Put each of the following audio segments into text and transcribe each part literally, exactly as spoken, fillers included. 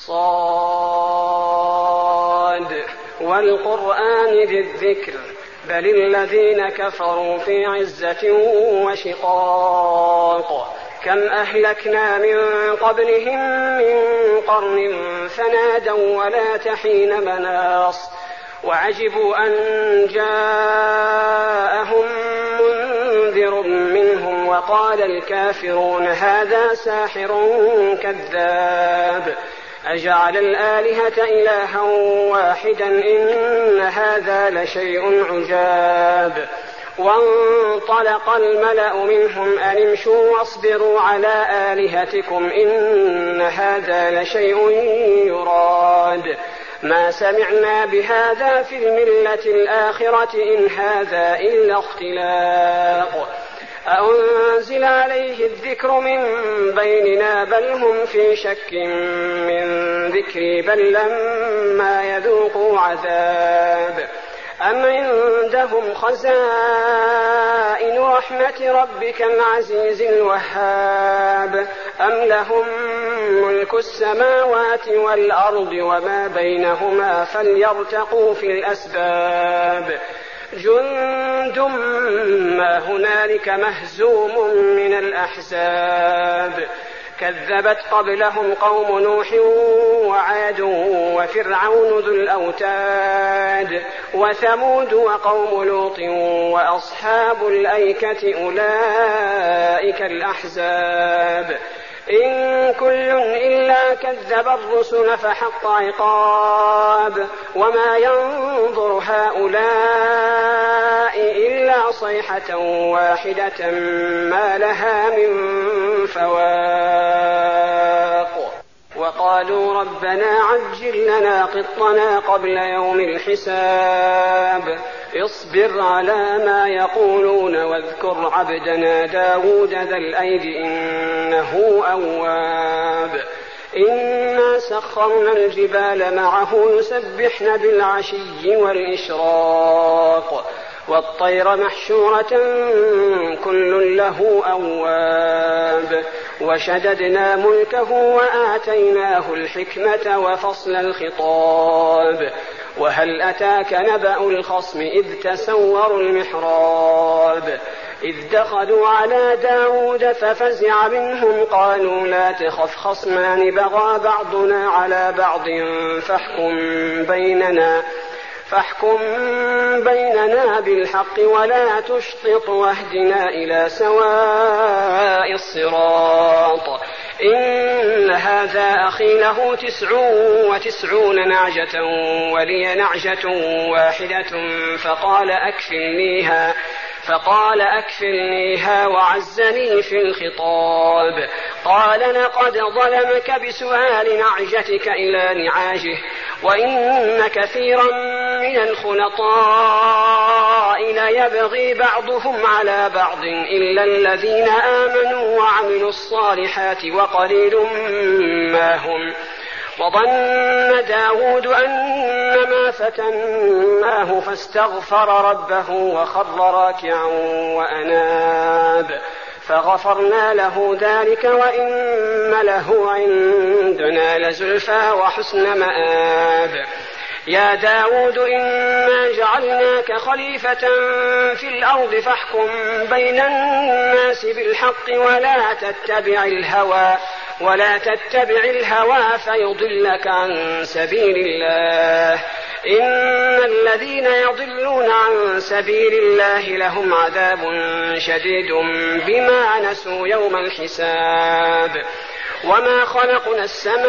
صاد والقرآن ذي الذكر بل الذين كفروا في عزة وشقاق كم أهلكنا من قبلهم من قرن فنادوا ولا تحين مناص وعجبوا أن جاءهم منذر منهم وقال الكافرون هذا ساحر كذاب أجعل الآلهة إلها واحدا إن هذا لشيء عجاب وانطلق الملأ منهم أن امشوا واصبروا على آلهتكم إن هذا لشيء يراد ما سمعنا بهذا في الملة الآخرة إن هذا إلا اختلاق أأنزل عليه الذكر من بيننا بل هم في شك من ذكري بل لما يذوقوا عذاب أم عندهم خزائن رحمة ربك العزيز الوهاب أم لهم ملك السماوات والأرض وما بينهما فليرتقوا في الأسباب جند ما هنالك مهزوم من الأحزاب كذبت قبلهم قوم نوح وعاد وفرعون ذو الأوتاد وثمود وقوم لوط وأصحاب الأيكة أولئك الأحزاب إن كل إلا كذب الرسل فحق عقاب وما ينظر هؤلاء إلا صيحة واحدة ما لها من فواق وقالوا ربنا عجل لنا قطنا قبل يوم الحساب اصبر على ما يقولون واذكر عبدنا داود ذا الأيد إنه أواب إنا سخرنا الجبال معه يسبحن بالعشي والإشراق والطير محشورة كل له أواب وشددنا ملكه وآتيناه الحكمة وفصل الخطاب وهل أتاك نبأ الخصم إذ تسوروا المحراب إذ دخلوا على داود ففزع منهم قالوا لا تخف خصمان بغى بعضنا على بعض فاحكم بيننا فاحكم بيننا بالحق ولا تشطط واهدنا إلى سواء الصراط إن هذا أخي له تسع وتسعون نعجة ولي نعجة واحدة فقال أكفلنيها فقال أكفلنيها وعزني في الخطاب قال لقد ظلمك بسؤال نعجتك إلى نعاجه وإن كثيرا من الخلطاء ليبغي بعضهم على بعض إلا الذين آمنوا وعملوا الصالحات وقليل ما هم وظن داود أنما فتناه فاستغفر ربه وخر راكعا وأناب فغفرنا له ذلك وإن له عندنا لزلفى وحسن مآب يا داود إنا جعلناك خليفة في الأرض فاحكم بين الناس بالحق ولا تتبع الهوى ولا تتبع الهوى فيضلك عن سبيل الله إن الذين يضلون عن سبيل الله لهم عذاب شديد بما نسوا يوم الحساب وما خلقنا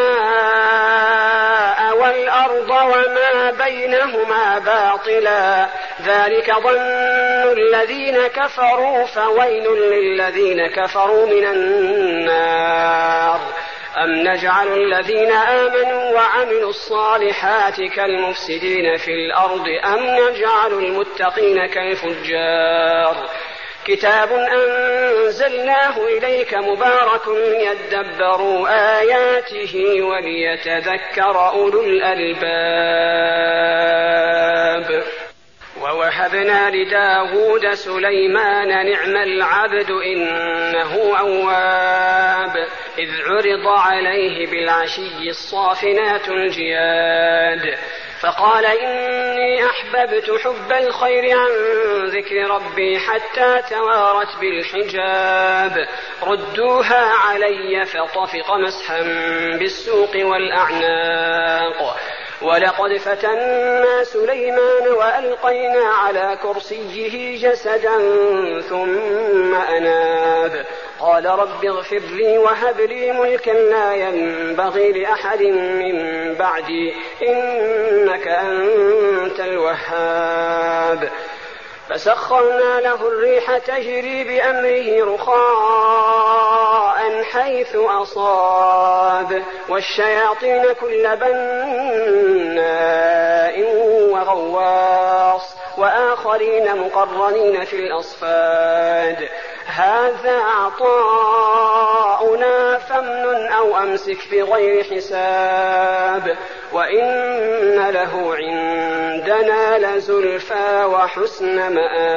السماء والأرض وما بينهما باطلا ذلك ظن الذين كفروا فويل للذين كفروا من النار أم نجعل الذين آمنوا وعملوا الصالحات كالمفسدين في الأرض أم نجعل المتقين كالفجار كتاب أنزلناه إليك مبارك ليدبروا آياته وليتذكر أولو الألباب ووهبنا لداود سليمان نعم العبد إنه أواب إذ عرض عليه بالعشي الصافنات الجياد فقال إني أحببت حب الخير عن ذكر ربي حتى توارت بالحجاب ردوها علي فطفق مسحا بالسوق والأعناق ولقد فتنا سليمان وألقينا على كرسيه جسدا ثم أناب قال رب اغفر لي وهب لي ملكا لا ينبغي لأحد من بعدي إنك أنت الوهاب فسخرنا له الريح تجري بأمره رخاء حيث أصاب والشياطين كل بناء وغواص وآخرين مقرنين في الأصفاد هذا عطاؤنا فامنن أو أمسك بغير حساب وإن له عندنا لزلفى وحسن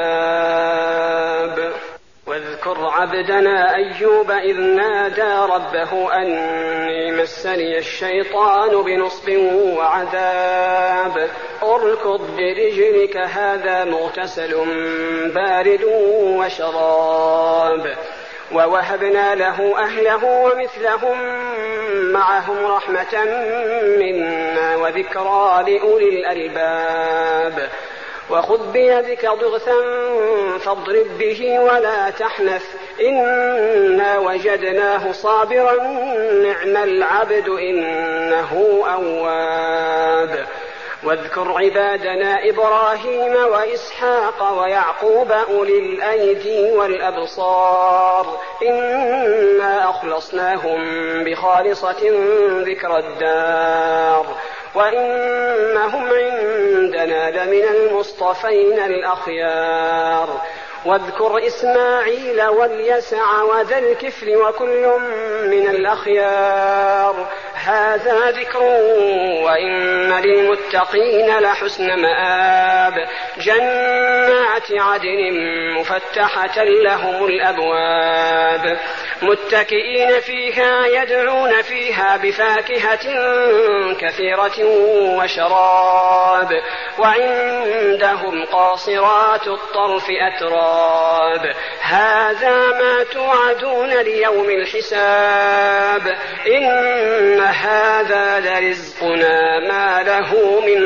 مآب واذكر عبدنا أيوب إذ نادى ربه أني مسني الشيطان بنصب وعذاب اركض برجلك هذا مغتسل بارد وشراب ووهبنا له أهله ومثلهم معهم رحمة منا وذكرى لأولي الألباب وخذ بيدك ضغثا فاضرب به ولا تحنث إنا وجدناه صابرا نعم العبد إنه أواب واذكر عبادنا إبراهيم وإسحاق ويعقوب أولي الأيدي والأبصار إنا أخلصناهم بخالصة ذكر الدار وإنهم عندنا لمن المصطفين الأخيار واذكر إسماعيل واليسع وذا الكفل وكل من الأخيار هذا ذكر وإن للمتقين لحسن مآب جنات عدن مفتحة لهم الأبواب متكئين فيها يدعون فيها بفاكهة كثيرة وشراب وعندهم قاصرات الطرف أتراب هذا ما توعدون ليوم الحساب إن هذا لرزقنا ما له من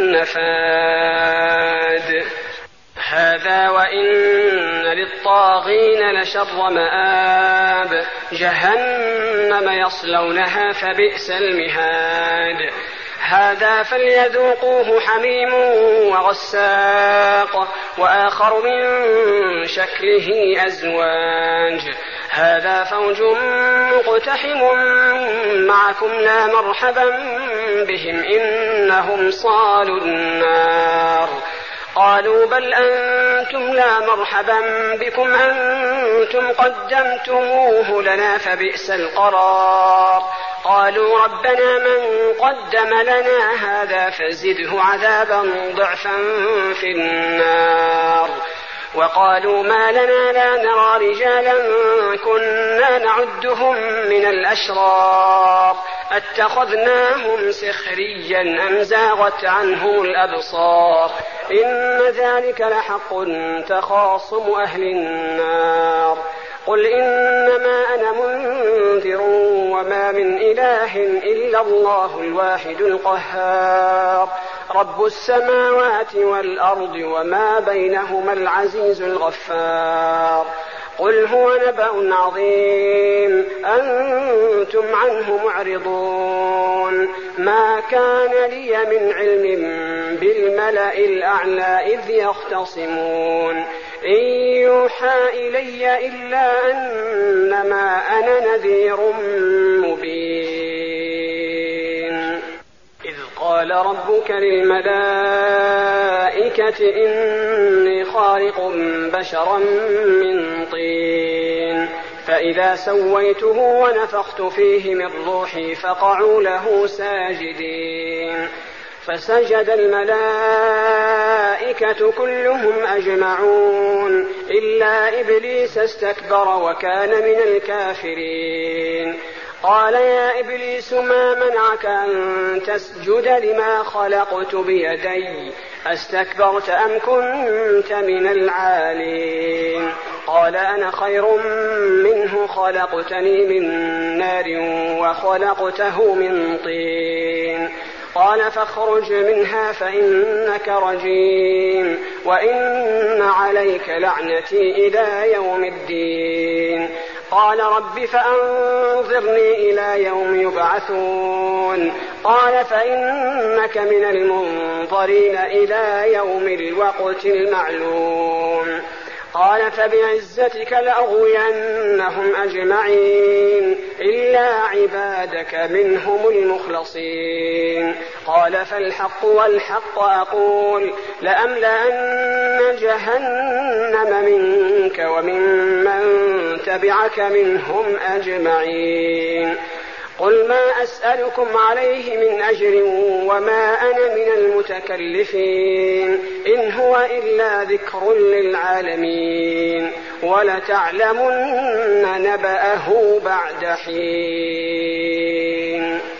نفاد هذا وإن للطاغين لشر مآب جهنم يصلونها فبئس المهاد هذا فليذوقوه حميم وغساق وآخر من شكله أزواج هذا فوج مقتحم معكم لا مرحبا بهم إنهم صالوا النار قالوا بل أنتم لا مرحبا بكم أنتم قدمتموه لنا فبئس القرار قالوا ربنا من قدم لنا هذا فزده عذابا ضعفا في النار وقالوا ما لنا لا نرى رجالا كنا نعدهم من الأشرار اتخذناهم سخريا أم زاغت عنهم الأبصار إن ذلك لحق تخاصم أهل النار قل إنما أنا منذر وما من إله إلا الله الواحد القهار رب السماوات والأرض وما بينهما العزيز الغفار قل هو نبأ عظيم أنتم عنه معرضون ما كان لي من علم بالملأ الأعلى إذ يختصمون إن يوحى إلي إلا أنما أنا نذير مبين إذ قال ربك للملائكة إني خالق بشرا من طين فإذا سويته ونفخت فيه من روحي فقعوا له ساجدين فسجد الملائكة كلهم أجمعون إلا إبليس استكبر وكان من الكافرين. قال يا إبليس ما منعك أن تسجد لما خلقت بيدي أستكبرت أم كنت من العالين؟ قال أنا خير منه خلقتني من نار وخلقته من طين. قال فاخرج منها فإنك رجيم وإن عليك لعنتي إلى يوم الدين. قال رب فأنظرني إلى يوم يبعثون. قال فإنك من المنظرين إلى يوم الوقت المعلوم. قال فبعزتك لأغوينهم أجمعين إلا عبادك منهم المخلصين. قال فالحق والحق أقول لأملأن جهنم منك وممن تبعك منهم أجمعين. قل ما أسألكم عليه من أجر وما أنا من المتكلفين إن هو إلا ذكر للعالمين ولتعلمن نبأه بعد حين.